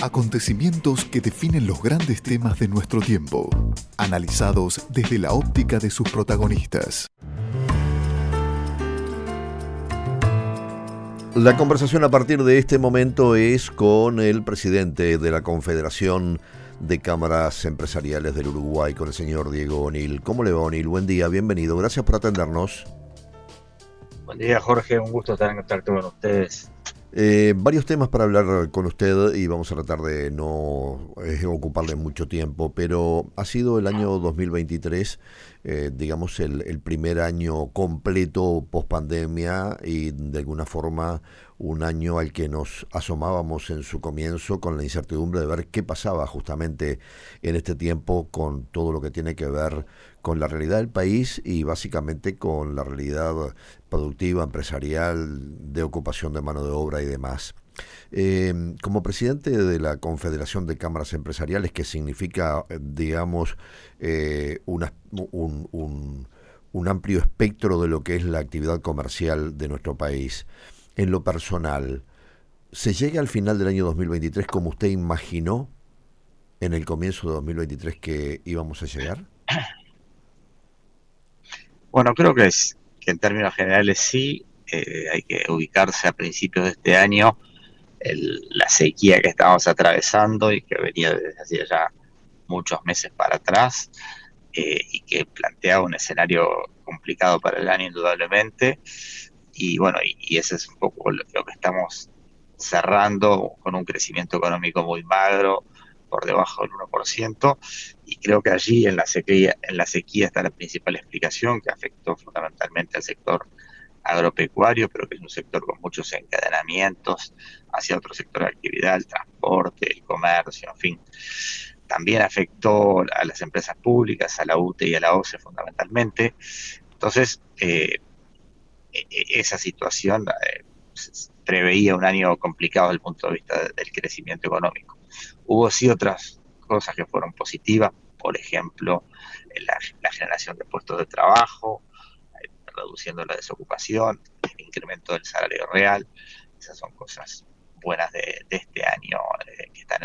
Acontecimientos que definen los grandes temas de nuestro tiempo, analizados desde la óptica de sus protagonistas. La conversación a partir de este momento es con el presidente de la Confederación de Cámaras Empresariales del Uruguay, con el señor Diego O'Neill. ¿Cómo le va, O'Neill? Buen día, bienvenido. Gracias por atendernos. Buen día, Jorge. Un gusto estar en contacto con ustedes. Varios temas para hablar con usted y vamos a tratar de no ocuparle mucho tiempo, pero ha sido el año 2023, digamos el primer año completo post pandemia y de alguna forma un año al que nos asomábamos en su comienzo con la incertidumbre de ver qué pasaba justamente en este tiempo con todo lo que tiene que ver con la realidad del país y básicamente con la realidad productiva, empresarial, de ocupación de mano de obra y demás. Como presidente de la Confederación de Cámaras Empresariales, que significa, digamos, un amplio espectro de lo que es la actividad comercial de nuestro país, en lo personal, ¿se llega al final del año 2023 como usted imaginó en el comienzo de 2023 que íbamos a llegar? Bueno, creo que en términos generales sí. Hay que ubicarse a principios de este año la sequía que estábamos atravesando y que venía desde hacía ya muchos meses para atrás, y que planteaba un escenario complicado para el año indudablemente. Y bueno, y ese es un poco lo que estamos cerrando con un crecimiento económico muy magro, por debajo del 1%, y creo que allí en la sequía está la principal explicación que afectó fundamentalmente al sector agropecuario, pero que es un sector con muchos encadenamientos hacia otro sector de actividad, el transporte, el comercio, en fin. También afectó a las empresas públicas, a la UTE y a la OCE fundamentalmente. Entonces, esa situación preveía un año complicado desde el punto de vista del crecimiento económico. Hubo sí otras cosas que fueron positivas, por ejemplo, la generación de puestos de trabajo, reduciendo la desocupación, el incremento del salario real. Esas son cosas buenas de este año, que están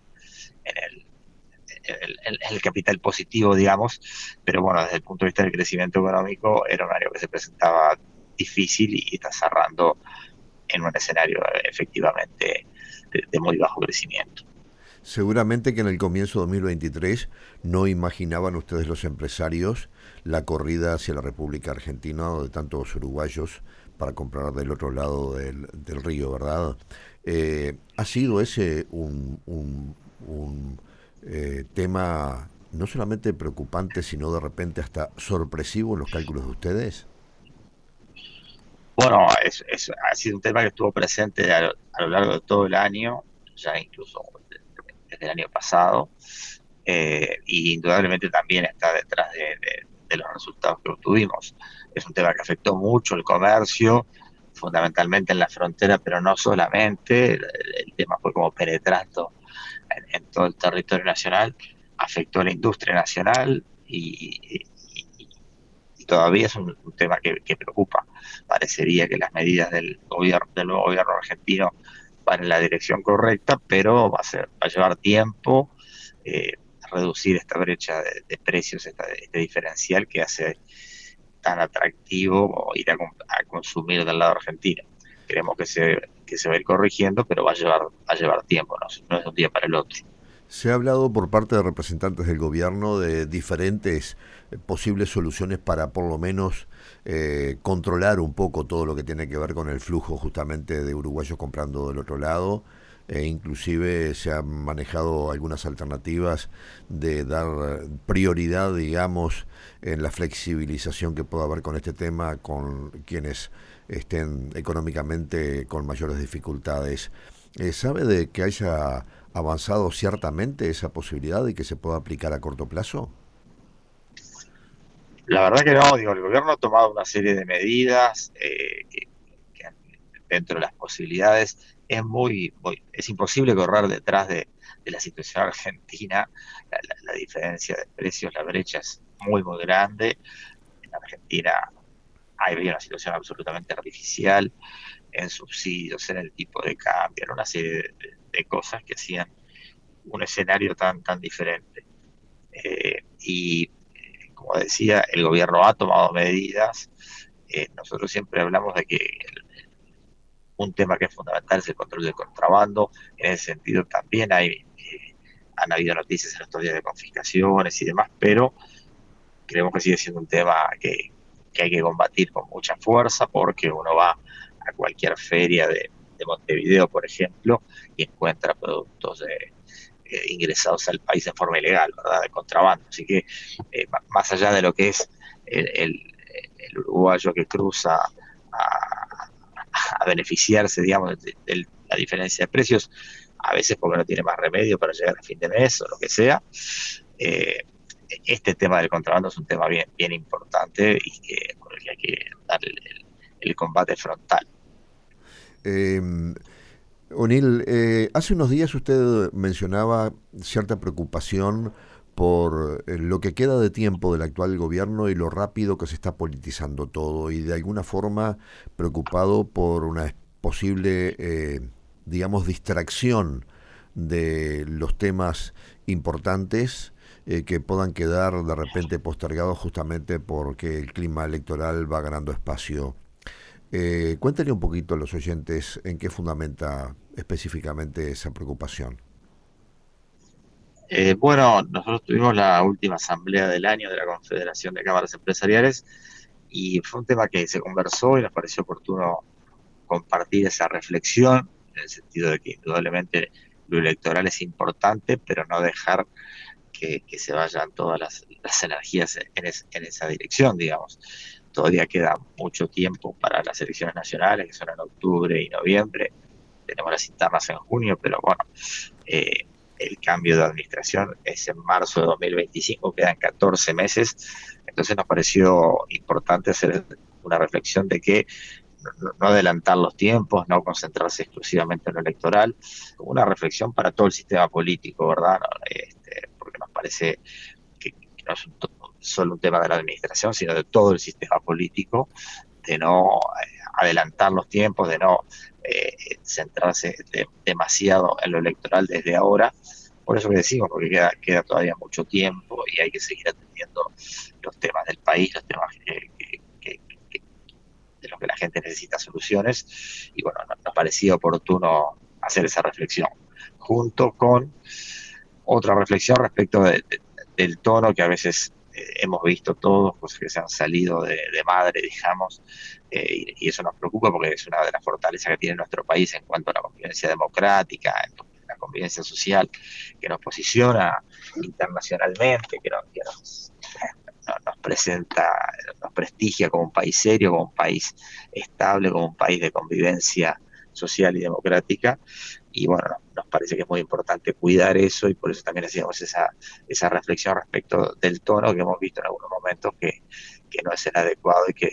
en el capital positivo, digamos, pero bueno, desde el punto de vista del crecimiento económico era un año que se presentaba difícil y está cerrando en un escenario efectivamente de muy bajo crecimiento. Seguramente que en el comienzo de 2023 no imaginaban ustedes los empresarios la corrida hacia la República Argentina de tantos uruguayos para comprar del otro lado del río, ¿verdad? ¿Ha sido ese un tema no solamente preocupante, sino de repente hasta sorpresivo en los cálculos de ustedes? Bueno, ha sido un tema que estuvo presente a lo largo de todo el año, ya incluso desde el año pasado, y indudablemente también está detrás de los resultados que obtuvimos. Es un tema que afectó mucho el comercio, fundamentalmente en la frontera, pero no solamente. El tema fue como penetrando en todo el territorio nacional, afectó a la industria nacional y todavía es un tema que preocupa. Parecería que las medidas del nuevo gobierno argentino van en la dirección correcta, pero va a llevar tiempo reducir esta brecha de precios, este diferencial que hace tan atractivo ir a consumir del lado argentino. Creemos que se va a ir corrigiendo, pero va a llevar tiempo, no es de un día para el otro. Se ha hablado por parte de representantes del gobierno de diferentes posibles soluciones para por lo menos controlar un poco todo lo que tiene que ver con el flujo justamente de uruguayos comprando del otro lado. Inclusive se han manejado algunas alternativas de dar prioridad, digamos, en la flexibilización que pueda haber con este tema con quienes estén económicamente con mayores dificultades. ¿Sabe de que haya avanzado ciertamente esa posibilidad de que se pueda aplicar a corto plazo? La verdad que no, el gobierno ha tomado una serie de medidas que dentro de las posibilidades es imposible correr detrás de la situación argentina. La diferencia de precios, la brecha es muy muy grande. En Argentina había una situación absolutamente artificial en subsidios, en el tipo de cambio, en una serie de cosas que hacían un escenario tan diferente. Y como decía, el gobierno ha tomado medidas. Nosotros siempre hablamos de que un tema que es fundamental es el control del contrabando. En ese sentido también han habido noticias en estos días de confiscaciones y demás, pero creemos que sigue siendo un tema que hay que combatir con mucha fuerza, porque uno va a cualquier feria de Montevideo, por ejemplo, y encuentra productos ingresados al país de forma ilegal, ¿verdad? De contrabando. Así que más allá de lo que es el uruguayo que cruza a beneficiarse, digamos, de la diferencia de precios, a veces porque no tiene más remedio para llegar a fin de mes o lo que sea. Este tema del contrabando es un tema bien importante y por el que hay que darle el combate frontal. Eh, O'Neill, hace unos días usted mencionaba cierta preocupación por lo que queda de tiempo del actual gobierno y lo rápido que se está politizando todo, y de alguna forma preocupado por una posible, digamos, distracción de los temas importantes que puedan quedar de repente postergados justamente porque el clima electoral va ganando espacio. Cuéntale un poquito a los oyentes en qué fundamenta específicamente esa preocupación. Bueno, nosotros tuvimos la última asamblea del año de la Confederación de Cámaras Empresariales y fue un tema que se conversó y nos pareció oportuno compartir esa reflexión, en el sentido de que indudablemente lo electoral es importante, pero no dejar que se vayan todas las energías en esa dirección, digamos. Todavía queda mucho tiempo para las elecciones nacionales, que son en octubre y noviembre. Tenemos las internas en junio, pero bueno, el cambio de administración es en marzo de 2025, quedan 14 meses. Entonces nos pareció importante hacer una reflexión de que no adelantar los tiempos, no concentrarse exclusivamente en lo electoral, una reflexión para todo el sistema político, ¿verdad? Porque nos parece que no es solo un tema de la administración, sino de todo el sistema político, de no adelantar los tiempos, de no centrarse demasiado en lo electoral desde ahora. Por eso que decimos, porque queda todavía mucho tiempo y hay que seguir atendiendo los temas del país, los temas de los que la gente necesita soluciones. Y bueno, nos parecía oportuno hacer esa reflexión, junto con otra reflexión respecto del tono que a veces hemos visto todos, cosas que se han salido de madre, digamos, y eso nos preocupa porque es una de las fortalezas que tiene nuestro país en cuanto a la convivencia democrática, en la convivencia social, que nos posiciona internacionalmente, que nos presenta, nos prestigia como un país serio, como un país estable, como un país de convivencia social y democrática. Y bueno, nos parece que es muy importante cuidar eso, y por eso también hacíamos esa reflexión respecto del tono que hemos visto en algunos momentos que no es el adecuado y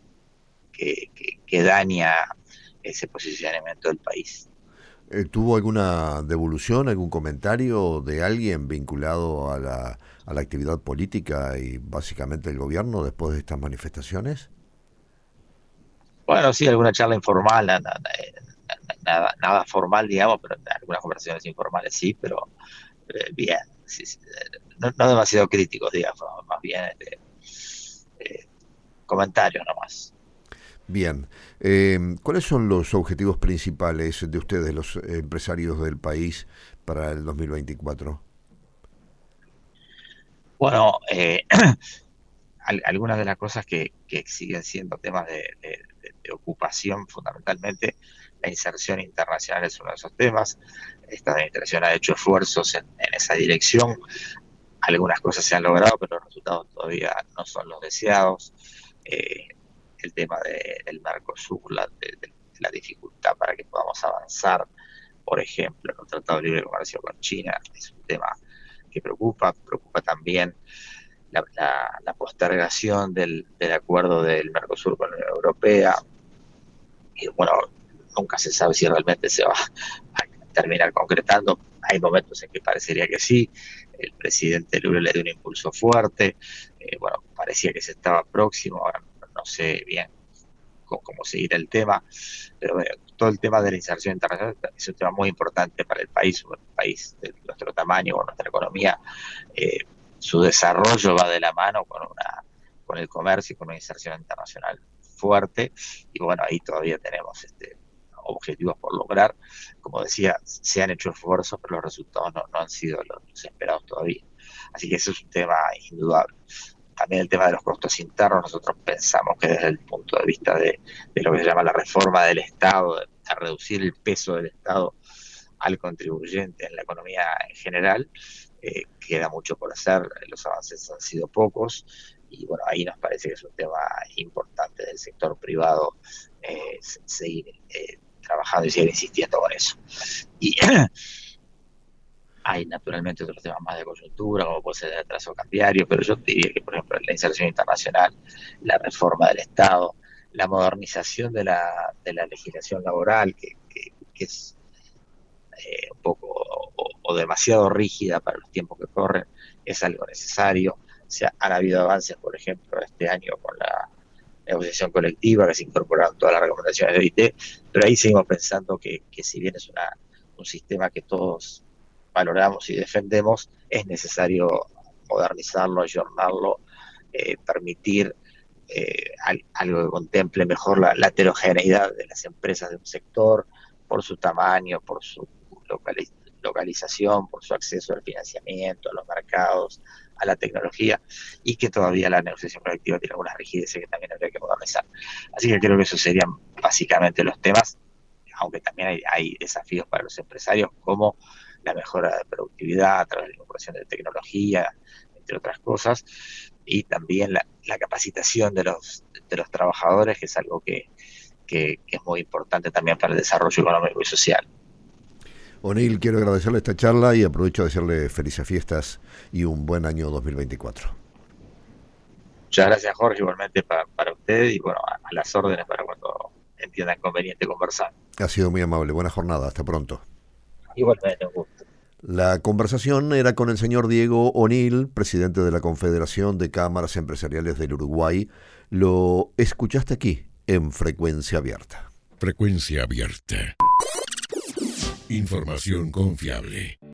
que daña ese posicionamiento del país. ¿Tuvo alguna devolución, algún comentario de alguien vinculado a la actividad política y básicamente el gobierno después de estas manifestaciones? Bueno, sí, alguna charla informal, nada formal, digamos, pero algunas conversaciones informales sí, pero bien, sí, no demasiado críticos, digamos, más bien comentarios nomás. Bien. ¿Cuáles son los objetivos principales de ustedes, los empresarios del país, para el 2024? Bueno, algunas de las cosas que siguen siendo temas de ocupación, fundamentalmente la inserción internacional es uno de esos temas. Esta administración ha hecho esfuerzos en esa dirección. Algunas cosas se han logrado, pero los resultados todavía no son los deseados. El tema del Mercosur, de la dificultad para que podamos avanzar, por ejemplo, en un tratado de libre comercio con China, es un tema que preocupa también la postergación del acuerdo del Mercosur con la Unión Europea. Y bueno, nunca se sabe si realmente se va a terminar concretando. Hay momentos en que parecería que sí. El presidente Lula le dio un impulso fuerte. Bueno, parecía que se estaba próximo. Ahora no sé bien cómo seguir el tema. Pero bueno, todo el tema de la inserción internacional es un tema muy importante para el país, un país del nuestro tamaño, con nuestra economía, su desarrollo va de la mano con el comercio y con una inserción internacional fuerte, y bueno, ahí todavía tenemos objetivos por lograr. Como decía, se han hecho esfuerzos, pero los resultados no han sido los esperados todavía. Así que ese es un tema indudable. También el tema de los costos internos, nosotros pensamos que desde el punto de vista de lo que se llama la reforma del Estado, de reducir el peso del Estado al contribuyente en la economía en general, queda mucho por hacer, los avances han sido pocos, y bueno, ahí nos parece que es un tema importante del sector privado seguir trabajando y seguir insistiendo con eso. Y hay naturalmente otros temas más de coyuntura, como puede ser el atraso cambiario, pero yo diría que, por ejemplo, la inserción internacional, la reforma del Estado, la modernización de la legislación laboral, que es un poco o demasiado rígida para los tiempos que corren, es algo necesario. O sea, han habido avances, por ejemplo, este año con la negociación colectiva, que se incorporaron todas las recomendaciones de OIT, pero ahí seguimos pensando que si bien es un sistema que todos valoramos y defendemos, es necesario modernizarlo, ayornarlo, permitir algo que contemple mejor la heterogeneidad de las empresas de un sector, por su tamaño, por su localización, por su acceso al financiamiento, a los mercados, a la tecnología, y que todavía la negociación colectiva tiene algunas rigideces que también habría que modernizar. Así que creo que esos serían básicamente los temas, aunque también hay desafíos para los empresarios, como la mejora de productividad a través de la incorporación de tecnología, entre otras cosas, y también la capacitación de los trabajadores, que es algo que es muy importante también para el desarrollo económico y social. O'Neill, quiero agradecerle esta charla y aprovecho de desearle felices fiestas y un buen año 2024. Muchas gracias, Jorge, igualmente para usted, y bueno, a las órdenes para cuando entiendan conveniente conversar. Ha sido muy amable, buena jornada, hasta pronto. Igualmente, un gusto. La conversación era con el señor Diego O'Neill, presidente de la Confederación de Cámaras Empresariales del Uruguay. Lo escuchaste aquí, en Frecuencia Abierta. Frecuencia Abierta. Información confiable.